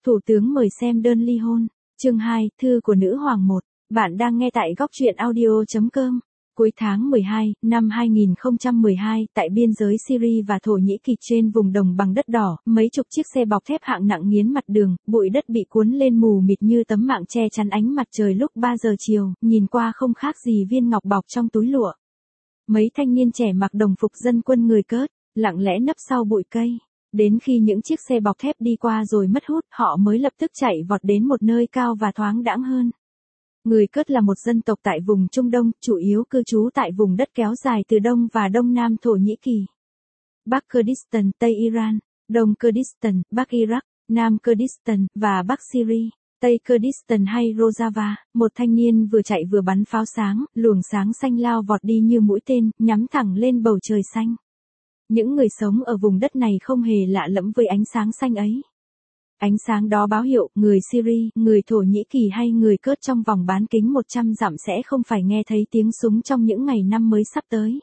Thủ tướng mời xem đơn ly hôn. Chương 2, thư của nữ hoàng 1. Bạn đang nghe tại góc truyện audio.com. Cuối tháng 12 năm 2012, tại biên giới Syria và Thổ Nhĩ Kỳ trên vùng đồng bằng đất đỏ, mấy chục chiếc xe bọc thép hạng nặng nghiến mặt đường, bụi đất bị cuốn lên mù mịt như tấm mạng che chắn ánh mặt trời lúc 3 giờ chiều, nhìn qua không khác gì viên ngọc bọc trong túi lụa. Mấy thanh niên trẻ mặc đồng phục dân quân người Cớt, lặng lẽ nấp sau bụi cây. Đến khi những chiếc xe bọc thép đi qua rồi mất hút, họ mới lập tức chạy vọt đến một nơi cao và thoáng đãng hơn. Người Cớt là một dân tộc tại vùng Trung Đông, chủ yếu cư trú tại vùng đất kéo dài từ Đông và Đông Nam Thổ Nhĩ Kỳ, Bắc Kurdistan, Tây Iran, Đông Kurdistan, Bắc Iraq, Nam Kurdistan, và Bắc Syria, Tây Kurdistan hay Rojava. Một thanh niên vừa chạy vừa bắn pháo sáng, luồng sáng xanh lao vọt đi như mũi tên, nhắm thẳng lên bầu trời xanh. Những người sống ở vùng đất này không hề lạ lẫm với ánh sáng xanh ấy. Ánh sáng đó báo hiệu người Syria, người Thổ Nhĩ Kỳ hay người Cớt trong vòng bán kính 100 dặm sẽ không phải nghe thấy tiếng súng trong những ngày năm mới sắp tới.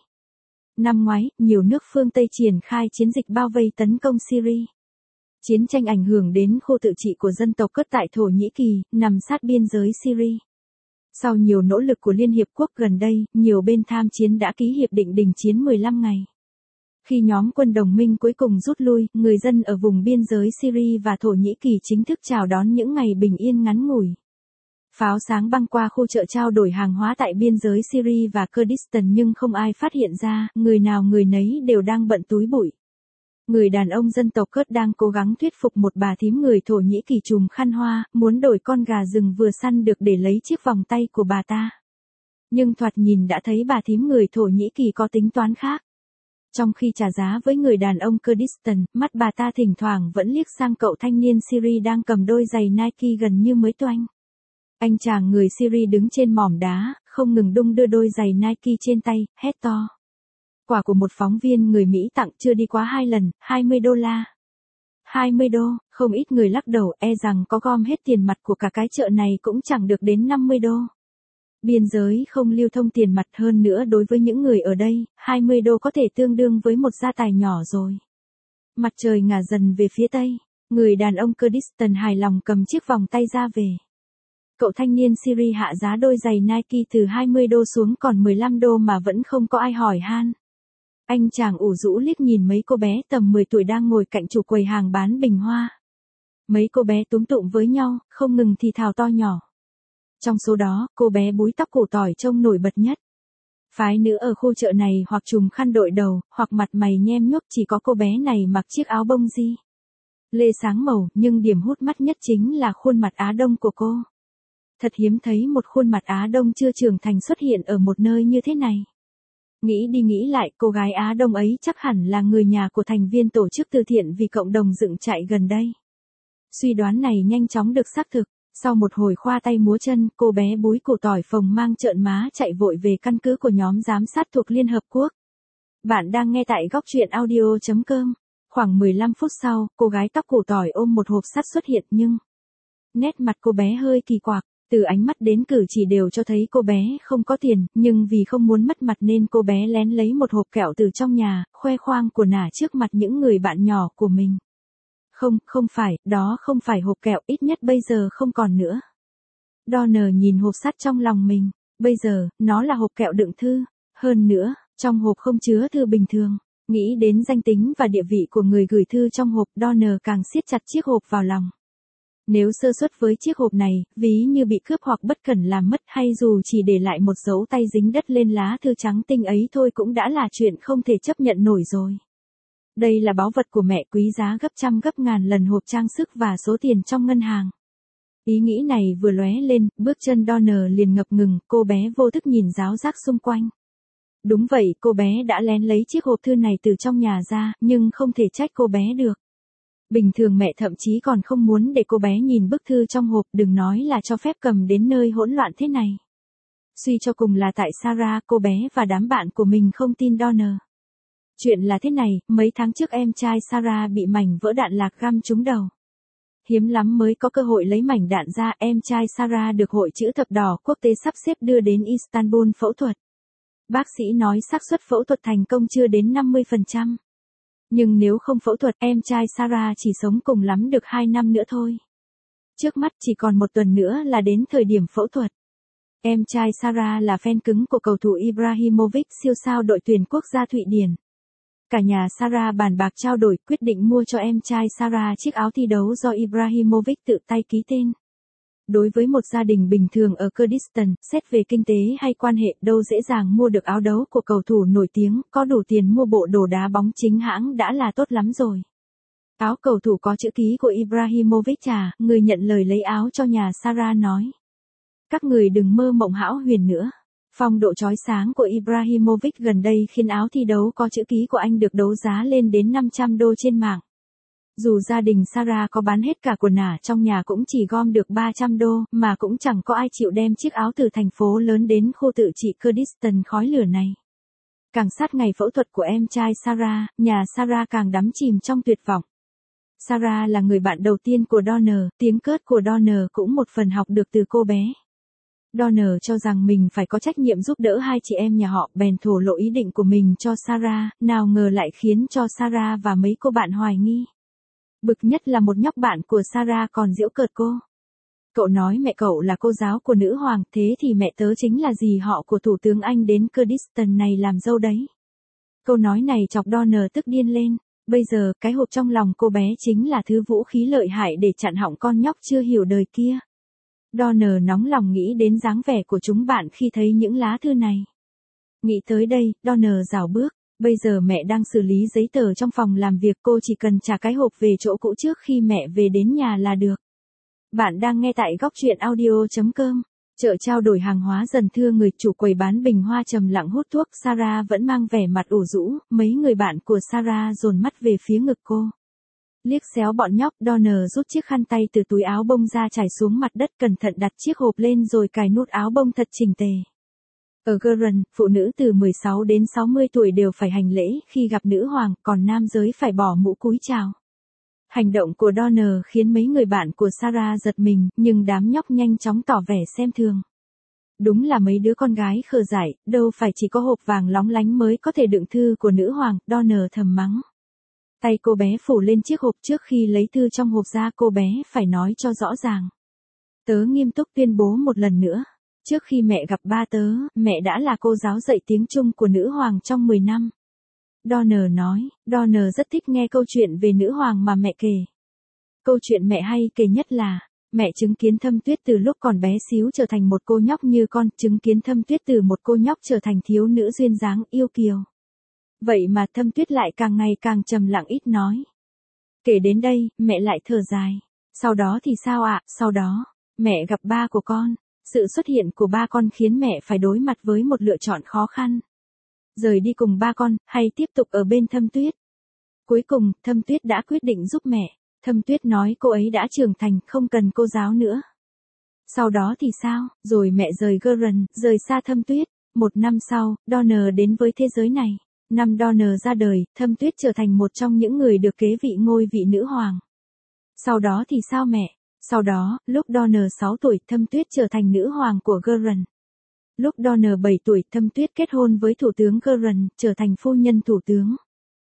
Năm ngoái, nhiều nước phương Tây triển khai chiến dịch bao vây tấn công Syria. Chiến tranh ảnh hưởng đến khu tự trị của dân tộc Cớt tại Thổ Nhĩ Kỳ, nằm sát biên giới Syria. Sau nhiều nỗ lực của Liên Hiệp Quốc gần đây, nhiều bên tham chiến đã ký hiệp định đình chiến 15 ngày. Khi nhóm quân đồng minh cuối cùng rút lui, người dân ở vùng biên giới Syria và Thổ Nhĩ Kỳ chính thức chào đón những ngày bình yên ngắn ngủi. Pháo sáng băng qua khu chợ trao đổi hàng hóa tại biên giới Syria và Kurdistan nhưng không ai phát hiện ra, người nào người nấy đều đang bận túi bụi. Người đàn ông dân tộc Cớt đang cố gắng thuyết phục một bà thím người Thổ Nhĩ Kỳ trùm khăn hoa, muốn đổi con gà rừng vừa săn được để lấy chiếc vòng tay của bà ta. Nhưng thoạt nhìn đã thấy bà thím người Thổ Nhĩ Kỳ có tính toán khác. Trong khi trả giá với người đàn ông Kurdistan, mắt bà ta thỉnh thoảng vẫn liếc sang cậu thanh niên Syria đang cầm đôi giày Nike gần như mới toanh. Anh chàng người Syria đứng trên mỏm đá, không ngừng đung đưa đôi giày Nike trên tay, hét to. Quà của một phóng viên người Mỹ tặng chưa đi quá 2 lần, $20. 20 đô, không ít người lắc đầu e rằng có gom hết tiền mặt của cả cái chợ này cũng chẳng được đến 50 đô. Biên giới không lưu thông tiền mặt, hơn nữa đối với những người ở đây, 20 đô có thể tương đương với một gia tài nhỏ rồi. Mặt trời ngả dần về phía tây, người đàn ông Kurdistan hài lòng cầm chiếc vòng tay ra về. Cậu thanh niên Syria hạ giá đôi giày Nike từ 20 đô xuống còn 15 đô mà vẫn không có ai hỏi han. Anh chàng ủ rũ liếc nhìn mấy cô bé tầm 10 tuổi đang ngồi cạnh chủ quầy hàng bán bình hoa. Mấy cô bé túm tụm với nhau, không ngừng thì thào to nhỏ. Trong số đó, cô bé búi tóc củ tỏi trông nổi bật nhất. Phái nữ ở khu chợ này hoặc trùm khăn đội đầu, hoặc mặt mày nhem nhuốc, chỉ có cô bé này mặc chiếc áo bông di lê sáng màu, nhưng điểm hút mắt nhất chính là khuôn mặt Á Đông của cô. Thật hiếm thấy một khuôn mặt Á Đông chưa trưởng thành xuất hiện ở một nơi như thế này. Nghĩ đi nghĩ lại, cô gái Á Đông ấy chắc hẳn là người nhà của thành viên tổ chức từ thiện vì cộng đồng dựng trại gần đây. Suy đoán này nhanh chóng được xác thực. Sau một hồi khoa tay múa chân, cô bé búi củ tỏi phồng mang trợn má chạy vội về căn cứ của nhóm giám sát thuộc Liên Hợp Quốc. Bạn đang nghe tại góc truyện audio.com. Khoảng 15 phút sau, cô gái tóc củ tỏi ôm một hộp sắt xuất hiện nhưng nét mặt cô bé hơi kỳ quặc, từ ánh mắt đến cử chỉ đều cho thấy cô bé không có tiền, nhưng vì không muốn mất mặt nên cô bé lén lấy một hộp kẹo từ trong nhà, khoe khoang của nả trước mặt những người bạn nhỏ của mình. Không phải, đó không phải hộp kẹo, ít nhất bây giờ không còn nữa. Donner nhìn hộp sắt trong lòng mình, bây giờ, nó là hộp kẹo đựng thư, hơn nữa, trong hộp không chứa thư bình thường. Nghĩ đến danh tính và địa vị của người gửi thư trong hộp, Donner càng siết chặt chiếc hộp vào lòng. Nếu sơ suất với chiếc hộp này, ví như bị cướp hoặc bất cẩn làm mất hay dù chỉ để lại một dấu tay dính đất lên lá thư trắng tinh ấy thôi cũng đã là chuyện không thể chấp nhận nổi rồi. Đây là báu vật của mẹ, quý giá gấp trăm gấp ngàn lần hộp trang sức và số tiền trong ngân hàng. Ý nghĩ này vừa lóe lên, bước chân Donner liền ngập ngừng, cô bé vô thức nhìn ráo rác xung quanh. Đúng vậy, cô bé đã lén lấy chiếc hộp thư này từ trong nhà ra, nhưng không thể trách cô bé được. Bình thường mẹ thậm chí còn không muốn để cô bé nhìn bức thư trong hộp, đừng nói là cho phép cầm đến nơi hỗn loạn thế này. Suy cho cùng là tại Sarah, cô bé và đám bạn của mình không tin Donner. Chuyện là thế này, mấy tháng trước em trai Sarah bị mảnh vỡ đạn lạc găm trúng đầu. Hiếm lắm mới có cơ hội lấy mảnh đạn ra, em trai Sarah được Hội Chữ Thập Đỏ Quốc tế sắp xếp đưa đến Istanbul phẫu thuật. Bác sĩ nói xác suất phẫu thuật thành công chưa đến 50%. Nhưng nếu không phẫu thuật, em trai Sarah chỉ sống cùng lắm được 2 năm nữa thôi. Trước mắt chỉ còn một tuần nữa là đến thời điểm phẫu thuật. Em trai Sarah là fan cứng của cầu thủ Ibrahimovic, siêu sao đội tuyển quốc gia Thụy Điển. Cả nhà Sarah bàn bạc trao đổi quyết định mua cho em trai Sarah chiếc áo thi đấu do Ibrahimovic tự tay ký tên. Đối với một gia đình bình thường ở Kurdistan, xét về kinh tế hay quan hệ đâu dễ dàng mua được áo đấu của cầu thủ nổi tiếng, có đủ tiền mua bộ đồ đá bóng chính hãng đã là tốt lắm rồi. Áo cầu thủ có chữ ký của Ibrahimovic người nhận lời lấy áo cho nhà Sarah nói. Các người đừng mơ mộng hão huyền nữa. Phong độ chói sáng của Ibrahimovic gần đây khiến áo thi đấu có chữ ký của anh được đấu giá lên đến 500 đô trên mạng. Dù gia đình Sarah có bán hết cả quần ả trong nhà cũng chỉ gom được 300 đô, mà cũng chẳng có ai chịu đem chiếc áo từ thành phố lớn đến khu tự trị Kurdistan khói lửa này. Càng sát ngày phẫu thuật của em trai Sarah, nhà Sarah càng đắm chìm trong tuyệt vọng. Sarah là người bạn đầu tiên của Donner, tiếng cớt của Donner cũng một phần học được từ cô bé. Donner cho rằng mình phải có trách nhiệm giúp đỡ hai chị em nhà họ, bèn thổ lộ ý định của mình cho Sarah, nào ngờ lại khiến cho Sarah và mấy cô bạn hoài nghi. Bực nhất là một nhóc bạn của Sarah còn giễu cợt cô. Cậu nói mẹ cậu là cô giáo của nữ hoàng, thế thì mẹ tớ chính là dì họ của thủ tướng Anh đến Kurdistan này làm dâu đấy. Câu nói này chọc Donner tức điên lên. Bây giờ, cái hộp trong lòng cô bé chính là thứ vũ khí lợi hại để chặn họng con nhóc chưa hiểu đời kia. Donner nóng lòng nghĩ đến dáng vẻ của chúng bạn khi thấy những lá thư này. Nghĩ tới đây, Donner rảo bước. Bây giờ mẹ đang xử lý giấy tờ trong phòng làm việc, cô chỉ cần trả cái hộp về chỗ cũ trước khi mẹ về đến nhà là được. Bạn đang nghe tại góc truyện audio.com. Chợ trao đổi hàng hóa dần thưa người, chủ quầy bán bình hoa trầm lặng hút thuốc. Sarah vẫn mang vẻ mặt ủ rũ, mấy người bạn của Sarah dồn mắt về phía ngực cô. Liếc xéo bọn nhóc, Donner rút chiếc khăn tay từ túi áo bông ra trải xuống mặt đất, cẩn thận đặt chiếc hộp lên rồi cài nút áo bông thật chỉnh tề. Ở Gurun, phụ nữ từ 16 đến 60 tuổi đều phải hành lễ khi gặp nữ hoàng, còn nam giới phải bỏ mũ cúi chào. Hành động của Donner khiến mấy người bạn của Sarah giật mình, nhưng đám nhóc nhanh chóng tỏ vẻ xem thường. Đúng là mấy đứa con gái khờ dại, đâu phải chỉ có hộp vàng lóng lánh mới có thể đựng thư của nữ hoàng, Donner thầm mắng. Tay cô bé phủ lên chiếc hộp, trước khi lấy thư trong hộp ra cô bé phải nói cho rõ ràng. Tớ nghiêm túc tuyên bố một lần nữa. Trước khi mẹ gặp ba tớ, mẹ đã là cô giáo dạy tiếng Trung của nữ hoàng trong 10 năm. Donner nói, Donner rất thích nghe câu chuyện về nữ hoàng mà mẹ kể. Câu chuyện mẹ hay kể nhất là, mẹ chứng kiến Thâm Tuyết từ lúc còn bé xíu trở thành một cô nhóc như con, chứng kiến Thâm Tuyết từ một cô nhóc trở thành thiếu nữ duyên dáng yêu kiều. Vậy mà Thâm Tuyết lại càng ngày càng trầm lặng ít nói. Kể đến đây, mẹ lại thở dài. Sau đó thì sao ạ? Sau đó, mẹ gặp ba của con. Sự xuất hiện của ba con khiến mẹ phải đối mặt với một lựa chọn khó khăn. Rời đi cùng ba con, hay tiếp tục ở bên Thâm Tuyết. Cuối cùng, Thâm Tuyết đã quyết định giúp mẹ. Thâm Tuyết nói cô ấy đã trưởng thành, không cần cô giáo nữa. Sau đó thì sao? Rồi mẹ rời Gurun, rời xa Thâm Tuyết. 1 năm sau, Donner đến với thế giới này. Năm Donner ra đời, Thâm Tuyết trở thành một trong những người được kế vị ngôi vị nữ hoàng. Sau đó thì sao mẹ? Sau đó, lúc Donner 6 tuổi, Thâm Tuyết trở thành nữ hoàng của Gurun. Lúc Donner 7 tuổi, Thâm Tuyết kết hôn với thủ tướng Gurun, trở thành phu nhân thủ tướng.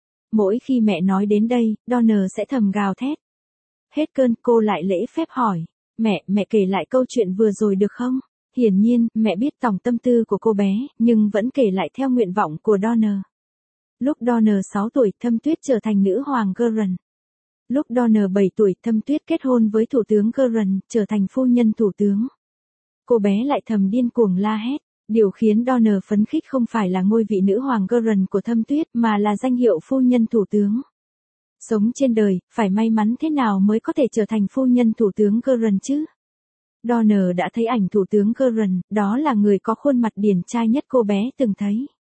Mỗi khi mẹ nói đến đây, Donner sẽ thầm gào thét. Hết cơn, cô lại lễ phép hỏi. Mẹ kể lại câu chuyện vừa rồi được không? Hiển nhiên, mẹ biết tổng tâm tư của cô bé, nhưng vẫn kể lại theo nguyện vọng của Donner. Lúc Donner 6 tuổi, Thâm Tuyết trở thành nữ hoàng Gurun. Lúc Donner 7 tuổi, Thâm Tuyết kết hôn với thủ tướng Gurun, trở thành phu nhân thủ tướng. Cô bé lại thầm điên cuồng la hét. Điều khiến Donner phấn khích không phải là ngôi vị nữ hoàng Gurun của Thâm Tuyết, mà là danh hiệu phu nhân thủ tướng. Sống trên đời, phải may mắn thế nào mới có thể trở thành phu nhân thủ tướng Gurun chứ? Donner đã thấy ảnh thủ tướng Gurun, đó là người có khuôn mặt điển trai nhất cô bé từng thấy.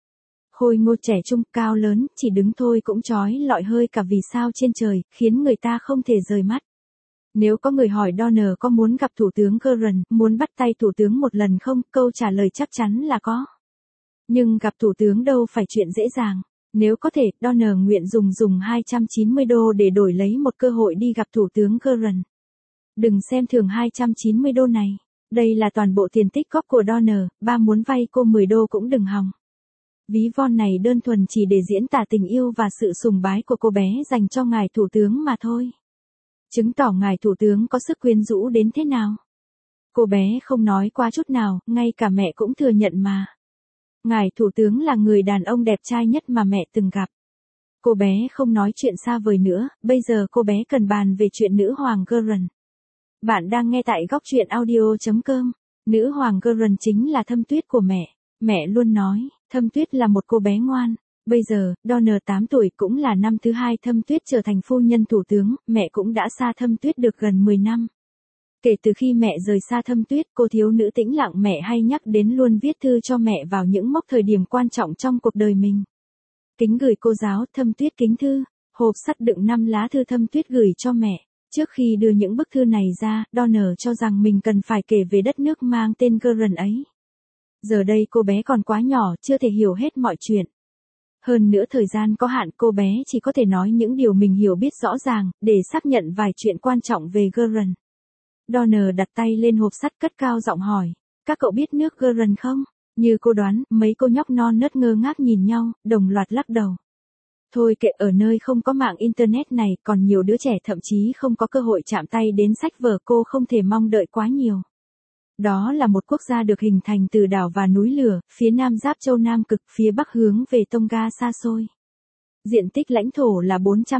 Khôi ngô trẻ trung, cao lớn, chỉ đứng thôi cũng chói lọi hơi cả vì sao trên trời, khiến người ta không thể rời mắt. Nếu có người hỏi Donner có muốn gặp thủ tướng Gurun, muốn bắt tay thủ tướng một lần không, câu trả lời chắc chắn là có. Nhưng gặp thủ tướng đâu phải chuyện dễ dàng. Nếu có thể, Donner nguyện dùng 290 đô để đổi lấy một cơ hội đi gặp thủ tướng Gurun. Đừng xem thường 290 đô này. Đây là toàn bộ tiền tích góp của Donner, ba muốn vay cô 10 đô cũng đừng hòng. Ví von này đơn thuần chỉ để diễn tả tình yêu và sự sùng bái của cô bé dành cho ngài thủ tướng mà thôi. Chứng tỏ ngài thủ tướng có sức quyến rũ đến thế nào. Cô bé không nói qua chút nào, ngay cả mẹ cũng thừa nhận mà. Ngài thủ tướng là người đàn ông đẹp trai nhất mà mẹ từng gặp. Cô bé không nói chuyện xa vời nữa, bây giờ cô bé cần bàn về chuyện nữ hoàng Gurren. Bạn đang nghe tại góc truyện audio.com. Nữ hoàng Gurren chính là Thâm Tuyết của mẹ. Mẹ luôn nói, Thâm Tuyết là một cô bé ngoan. Bây giờ, Donner 8 tuổi cũng là năm thứ 2 Thâm Tuyết trở thành phu nhân thủ tướng, mẹ cũng đã xa Thâm Tuyết được gần 10 năm. Kể từ khi mẹ rời xa Thâm Tuyết, cô thiếu nữ tĩnh lặng mẹ hay nhắc đến luôn viết thư cho mẹ vào những mốc thời điểm quan trọng trong cuộc đời mình. Kính gửi cô giáo, Thâm Tuyết kính thư. Hộp sắt đựng 5 lá thư Thâm Tuyết gửi cho mẹ. Trước khi đưa những bức thư này ra, Donner cho rằng mình cần phải kể về đất nước mang tên Gurren ấy. Giờ đây cô bé còn quá nhỏ, chưa thể hiểu hết mọi chuyện. Hơn nữa thời gian có hạn, cô bé chỉ có thể nói những điều mình hiểu biết rõ ràng, để xác nhận vài chuyện quan trọng về Gurren. Donner đặt tay lên hộp sắt cất cao giọng hỏi, các cậu biết nước Gurren không? Như cô đoán, mấy cô nhóc non nớt ngơ ngác nhìn nhau, đồng loạt lắc đầu. Thôi kệ, ở nơi không có mạng internet này, còn nhiều đứa trẻ thậm chí không có cơ hội chạm tay đến sách vở, cô không thể mong đợi quá nhiều. Đó là một quốc gia được hình thành từ đảo và núi lửa, phía nam giáp châu Nam Cực, phía bắc hướng về Tonga xa xôi. Diện tích lãnh thổ là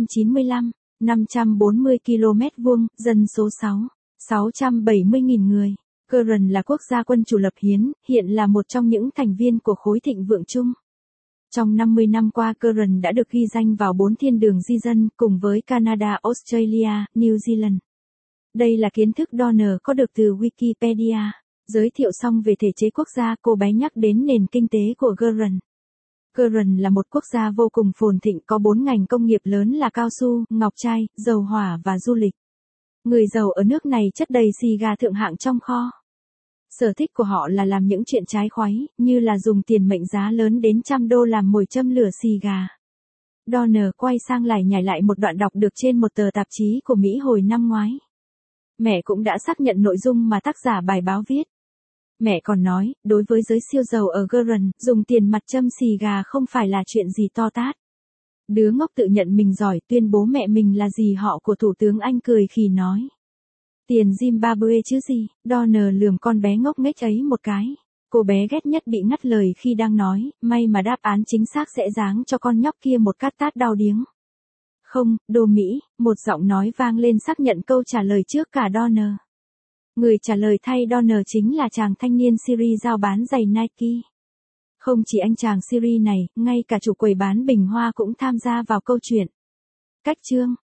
495,540 km vuông, dân số 670.000 người. Gurren là quốc gia quân chủ lập hiến, hiện là một trong những thành viên của khối thịnh vượng chung. Trong 50 năm qua, Gurren đã được ghi danh vào 4 thiên đường di dân, cùng với Canada, Australia, New Zealand. Đây là kiến thức Donner có được từ Wikipedia. Giới thiệu xong về thể chế quốc gia, cô bé nhắc đến nền kinh tế của Gurren. Gurren là một quốc gia vô cùng phồn thịnh, có 4 ngành công nghiệp lớn là cao su, ngọc trai, dầu hỏa và du lịch. Người giàu ở nước này chất đầy xì gà thượng hạng trong kho. Sở thích của họ là làm những chuyện trái khoái, như là dùng tiền mệnh giá lớn đến $100 làm mồi châm lửa xì gà. Donner quay sang lải nhải lại một đoạn đọc được trên một tờ tạp chí của Mỹ hồi năm ngoái. Mẹ cũng đã xác nhận nội dung mà tác giả bài báo viết. Mẹ còn nói, đối với giới siêu giàu ở Gurren, dùng tiền mặt châm xì gà không phải là chuyện gì to tát. Đứa ngốc tự nhận mình giỏi, tuyên bố mẹ mình là dì họ của Thủ tướng Anh, cười khì nói. Tiền Zimbabwe chứ gì, Donner lườm con bé ngốc nghếch ấy một cái. Cô bé ghét nhất bị ngắt lời khi đang nói, may mà đáp án chính xác sẽ giáng cho con nhóc kia một cát tát đau điếng. Không, đồ Mỹ, một giọng nói vang lên xác nhận câu trả lời trước cả Donner. Người trả lời thay Donner chính là chàng thanh niên Syria giao bán giày Nike. Không chỉ anh chàng Syria này, ngay cả chủ quầy bán bình hoa cũng tham gia vào câu chuyện. Cách chương